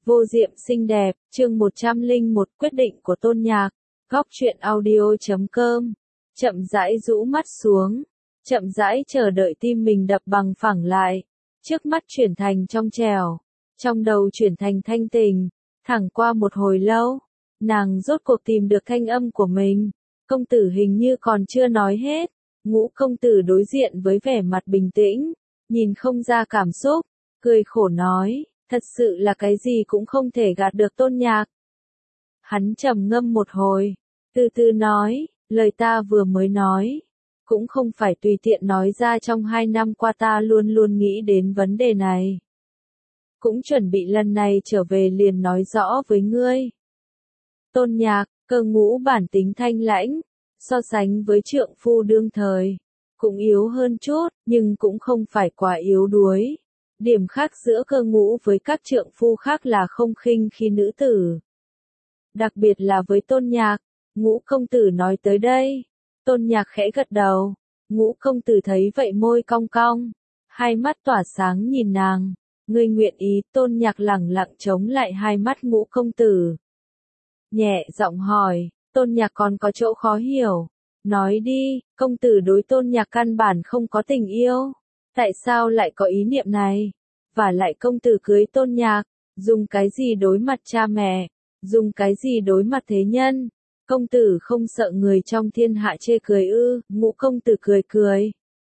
Vô diệm xinh đẹp, chương 101 quyết định của Tôn Nhạc. Góc truyện audio.com. Chậm rãi rũ mắt xuống, chậm rãi chờ đợi tim mình đập bằng phẳng lại. Trước mắt chuyển thành trong trẻo, trong đầu chuyển thành thanh tình. Thẳng qua một hồi lâu, nàng rốt cuộc tìm được thanh âm của mình. Công tử hình như còn chưa nói hết. Ngũ công tử đối diện với vẻ mặt bình tĩnh, nhìn không ra cảm xúc, cười khổ nói. Thật sự là cái gì cũng không thể gạt được Tôn Nhạc. Hắn trầm ngâm một hồi, từ từ nói, lời ta vừa mới nói, cũng không phải tùy tiện nói ra, trong 2 năm qua ta luôn luôn nghĩ đến vấn đề này. Cũng chuẩn bị lần này trở về liền nói rõ với ngươi. Tôn Nhạc, Cơ Ngũ bản tính thanh lãnh, so sánh với trượng phu đương thời, cũng yếu hơn chút, nhưng cũng không phải quá yếu đuối. Điểm khác giữa Cơ Ngũ với các trượng phu khác là không khinh khi nữ tử. Đặc biệt là với Tôn Nhạc. Ngũ công tử nói tới đây. Tôn Nhạc khẽ gật đầu. Ngũ công tử thấy vậy môi cong cong, hai mắt tỏa sáng nhìn nàng. Ngươi nguyện ý? Tôn Nhạc lẳng lặng chống lại hai mắt Ngũ công tử, nhẹ giọng hỏi. Tôn Nhạc còn có chỗ khó hiểu. Nói đi. Công tử đối Tôn Nhạc căn bản không có tình yêu. Tại sao lại có ý niệm này? Và lại công tử cưới Tôn Nhạc, dùng cái gì đối mặt cha mẹ, dùng cái gì đối mặt thế nhân? Công tử không sợ người trong thiên hạ chê cười ư? Ngũ công tử cười cười,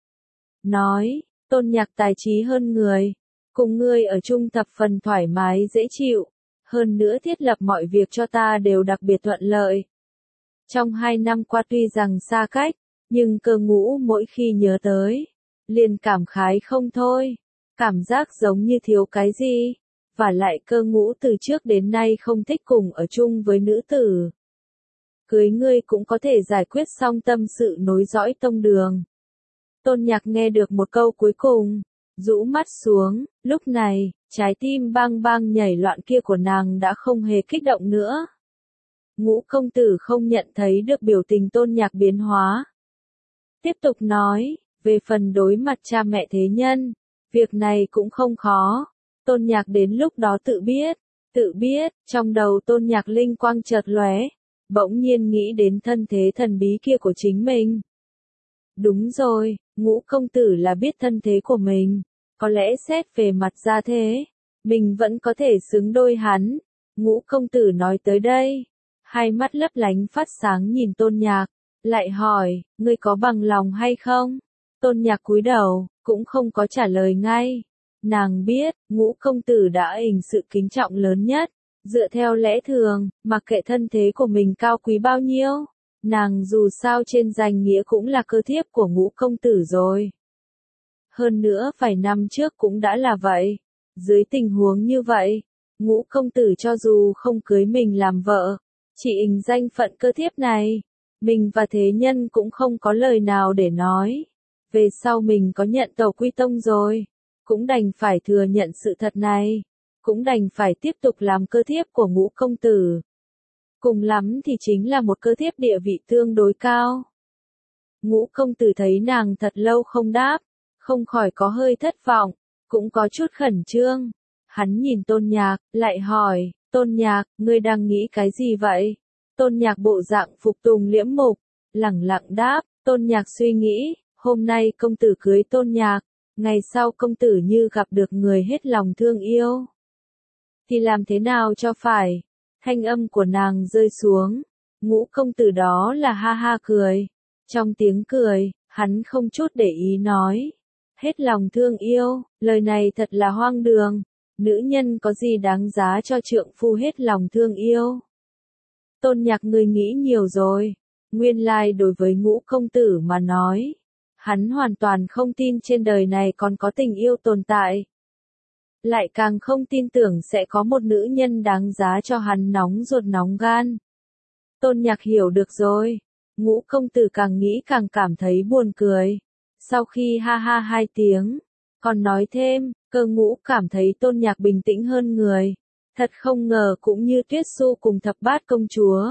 nói, Tôn Nhạc tài trí hơn người, cùng ngươi ở chung thập phần thoải mái dễ chịu, hơn nữa thiết lập mọi việc cho ta đều đặc biệt thuận lợi. Trong 2 năm qua tuy rằng xa cách, nhưng Cơ Ngũ mỗi khi nhớ tới, liền cảm khái không thôi, cảm giác giống như thiếu cái gì. Và lại Cơ Ngũ từ trước đến nay không thích cùng ở chung với nữ tử. Cưới ngươi cũng có thể giải quyết xong tâm sự nối dõi tông đường. Tôn Nhạc nghe được một câu cuối cùng, rũ mắt xuống, lúc này, trái tim bang bang nhảy loạn kia của nàng đã không hề kích động nữa. Ngũ công tử không nhận thấy được biểu tình Tôn Nhạc biến hóa. Tiếp tục nói, về phần đối mặt cha mẹ thế nhân, việc này cũng không khó. Tôn Nhạc đến lúc đó tự biết, trong đầu Tôn Nhạc linh quang chợt lóe, bỗng nhiên nghĩ đến thân thế thần bí kia của chính mình. Đúng rồi, Ngũ công tử là biết thân thế của mình, có lẽ xét về mặt gia thế, mình vẫn có thể xứng đôi hắn. Ngũ công tử nói tới đây, hai mắt lấp lánh phát sáng nhìn Tôn Nhạc, lại hỏi, ngươi có bằng lòng hay không? Tôn Nhạc cúi đầu, cũng không có trả lời ngay. Nàng biết, Ngũ công tử đã hình sự kính trọng lớn nhất. Dựa theo lẽ thường, mặc kệ thân thế của mình cao quý bao nhiêu, nàng dù sao trên danh nghĩa cũng là cơ thiếp của Ngũ công tử rồi. Hơn nữa vài năm trước cũng đã là vậy. Dưới tình huống như vậy, Ngũ công tử cho dù không cưới mình làm vợ, chỉ ình danh phận cơ thiếp này, mình và thế nhân cũng không có lời nào để nói. Về sau mình có nhận tẩu quy tông rồi, cũng đành phải thừa nhận sự thật này, cũng đành phải tiếp tục làm cơ thiếp của Ngũ công tử. Cùng lắm thì chính là một cơ thiếp địa vị tương đối cao. Ngũ công tử thấy nàng thật lâu không đáp, không khỏi có hơi thất vọng, cũng có chút khẩn trương. Hắn nhìn Tôn Nhạc, lại hỏi, Tôn Nhạc, ngươi đang nghĩ cái gì vậy? Tôn Nhạc bộ dạng phục tùng liễm mục, lẳng lặng đáp. Tôn Nhạc suy nghĩ, hôm nay công tử cưới Tôn Nhạc, ngày sau công tử như gặp được người hết lòng thương yêu, thì làm thế nào cho phải? Thanh âm của nàng rơi xuống, Ngũ công tử đó là ha ha cười. Trong tiếng cười, hắn không chút để ý nói, hết lòng thương yêu, lời này thật là hoang đường. Nữ nhân có gì đáng giá cho trượng phu hết lòng thương yêu? Tôn Nhạc, ngươi nghĩ nhiều rồi. Nguyên lai đối với Ngũ công tử mà nói, hắn hoàn toàn không tin trên đời này còn có tình yêu tồn tại. Lại càng không tin tưởng sẽ có một nữ nhân đáng giá cho hắn nóng ruột nóng gan. Tôn Nhạc hiểu được rồi. Ngũ công tử càng nghĩ càng cảm thấy buồn cười. Sau khi ha ha 2 tiếng, còn nói thêm, Cơ Ngũ cảm thấy Tôn Nhạc bình tĩnh hơn người. Thật không ngờ cũng như Tuyết Xu cùng Thập Bát công chúa.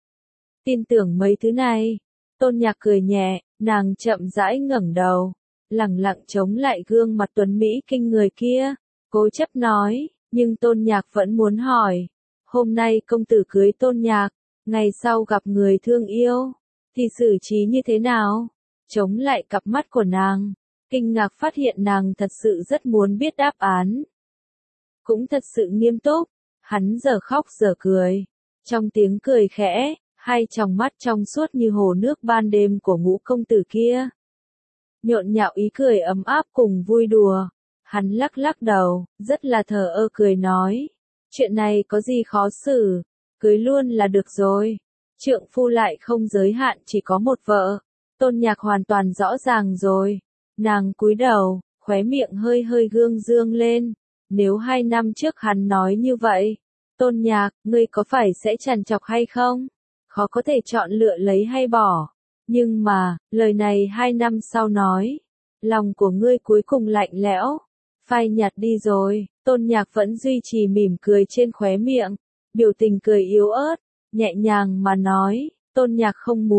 Tin tưởng mấy thứ này. Tôn Nhạc cười nhẹ, nàng chậm rãi ngẩng đầu, lẳng lặng chống lại gương mặt tuấn mỹ kinh người kia, cố chấp nói, Nhưng Tôn Nhạc vẫn muốn hỏi, hôm nay công tử cưới Tôn Nhạc, ngày sau gặp người thương yêu, thì xử trí như thế nào? Chống lại cặp mắt của nàng, kinh ngạc phát hiện nàng thật sự rất muốn biết đáp án. Cũng thật sự nghiêm túc, hắn giờ khóc giờ cười. Trong tiếng cười khẽ, hai tròng mắt trong suốt như hồ nước ban đêm của Ngũ công tử kia. Nhộn nhạo ý cười ấm áp cùng vui đùa. Hắn lắc lắc đầu, rất là thờ ơ cười nói. Chuyện này có gì khó xử, cưới luôn là được rồi. Trượng phu lại không giới hạn chỉ có một vợ. Tôn Nhạc hoàn toàn rõ ràng rồi. Nàng cúi đầu, khóe miệng hơi hơi gương dương lên. Nếu 2 năm trước hắn nói như vậy, Tôn Nhạc, ngươi có phải sẽ trằn trọc hay không? Khó có thể chọn lựa lấy hay bỏ. Nhưng mà, lời này 2 năm sau nói, lòng của ngươi cuối cùng lạnh lẽo, phai nhạt đi rồi. Tôn Nhạc vẫn duy trì mỉm cười trên khóe miệng, biểu tình cười yếu ớt, nhẹ nhàng mà nói, Tôn Nhạc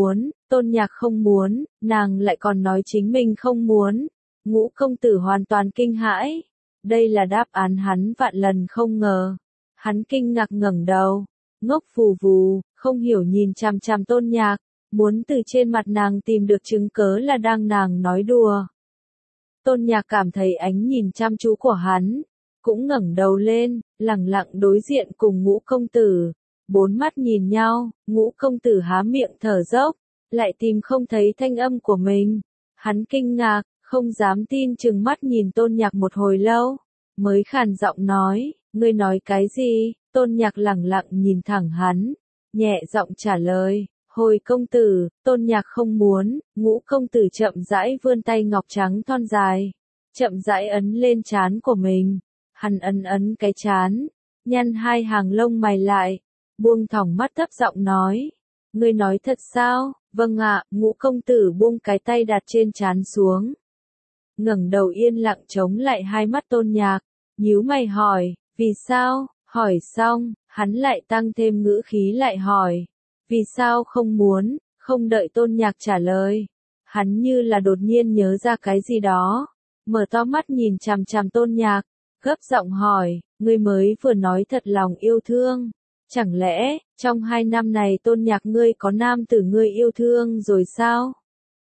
không muốn, nàng lại còn nói chính mình không muốn. Ngũ công tử hoàn toàn kinh hãi. Đây là đáp án hắn vạn lần không ngờ. Hắn kinh ngạc ngẩng đầu, ngốc phù vù, không hiểu nhìn chằm chằm Tôn Nhạc, muốn từ trên mặt nàng tìm được chứng cớ là đang nàng nói đùa. Tôn Nhạc cảm thấy ánh nhìn chăm chú của hắn, cũng ngẩng đầu lên, lẳng lặng đối diện cùng Ngũ công tử. 4 mắt nhìn nhau, Ngũ công tử há miệng thở dốc, lại tìm không thấy thanh âm của mình. Hắn kinh ngạc, không dám tin chừng mắt nhìn Tôn Nhạc một hồi lâu, mới khàn giọng nói, ngươi nói cái gì? Tôn Nhạc lẳng lặng nhìn thẳng hắn, nhẹ giọng trả lời, hồi công tử. Tôn Nhạc không muốn. Ngũ công tử chậm rãi vươn tay ngọc trắng thon dài, chậm rãi ấn lên trán của mình. Hắn ấn cái trán, nhăn 2 hàng lông mày lại, buông thõng mắt thấp giọng nói, ngươi nói thật sao? Vâng ạ. Ngũ công tử buông cái tay đặt trên trán xuống, ngẩng đầu yên lặng chống lại 2 mắt Tôn Nhạc, nhíu mày hỏi, vì sao? Hỏi xong, hắn lại tăng thêm ngữ khí lại hỏi, vì sao không muốn? Không đợi Tôn Nhạc trả lời, hắn như là đột nhiên nhớ ra cái gì đó, mở to mắt nhìn chằm chằm Tôn Nhạc, gấp giọng hỏi, ngươi mới vừa nói thật lòng yêu thương, chẳng lẽ trong 2 năm này Tôn Nhạc ngươi có nam tử ngươi yêu thương rồi sao?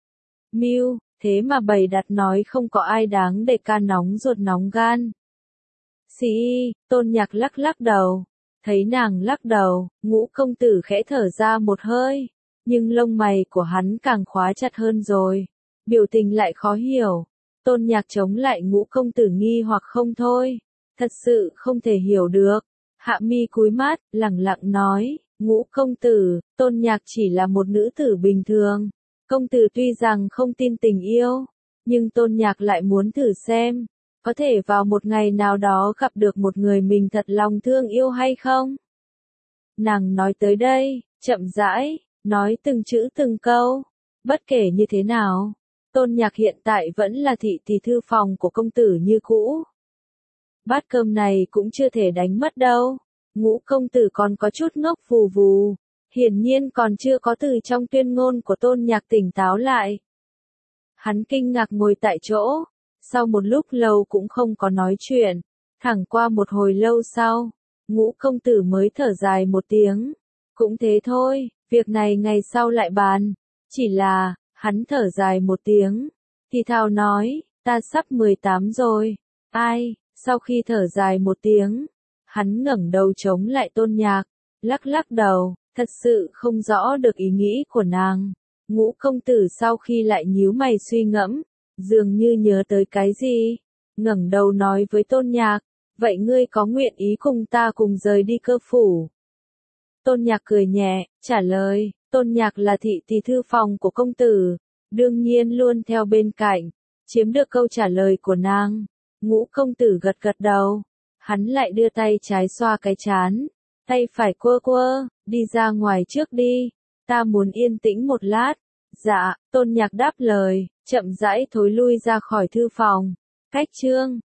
Miu, thế mà bày đặt nói không có ai đáng để ca nóng ruột nóng gan. Tôn Nhạc lắc lắc đầu. Thấy nàng lắc đầu, Ngũ công tử khẽ thở ra một hơi, nhưng lông mày của hắn càng khóa chặt hơn rồi, biểu tình lại khó hiểu. Tôn Nhạc chống lại Ngũ công tử nghi hoặc không thôi, thật sự không thể hiểu được. Hạ mi cúi mắt, lẳng lặng nói, Ngũ công tử, Tôn Nhạc chỉ là một nữ tử bình thường. Công tử tuy rằng không tin tình yêu, nhưng Tôn Nhạc lại muốn thử xem, có thể vào một ngày nào đó gặp được một người mình thật lòng thương yêu hay không? Nàng nói tới đây, chậm rãi, nói từng chữ từng câu. Bất kể như thế nào, Tôn Nhạc hiện tại vẫn là thị thư phòng của công tử như cũ. Bát cơm này cũng chưa thể đánh mất đâu. Ngũ công tử còn có chút ngốc phù vù, hiển nhiên còn chưa có từ trong tuyên ngôn của Tôn Nhạc tỉnh táo lại. Hắn kinh ngạc ngồi tại chỗ, sau một lúc lâu cũng không có nói chuyện, thẳng qua một hồi lâu sau, Ngũ công tử mới thở dài một tiếng, cũng thế thôi, việc này ngày sau lại bàn. Chỉ là, hắn thở dài một tiếng, thì thào nói, ta sắp 18 rồi. Ai? Sau khi thở dài một tiếng, hắn ngẩng đầu chống lại Tôn Nhạc, lắc lắc đầu, thật sự không rõ được ý nghĩ của nàng. Ngũ công tử sau khi lại nhíu mày suy ngẫm, dường như nhớ tới cái gì, ngẩng đầu nói với Tôn Nhạc, vậy ngươi có nguyện ý cùng ta cùng rời đi Cơ phủ? Tôn Nhạc cười nhẹ, trả lời, Tôn Nhạc là thị thư phòng của công tử, đương nhiên luôn theo bên cạnh. Chiếm được câu trả lời của nàng, Ngũ công tử gật gật đầu, hắn lại đưa tay trái xoa cái trán, tay phải quơ quơ, đi ra ngoài trước đi, ta muốn yên tĩnh một lát. Dạ. Tôn Nhạc đáp lời, chậm rãi thối lui ra khỏi thư phòng. Cách chương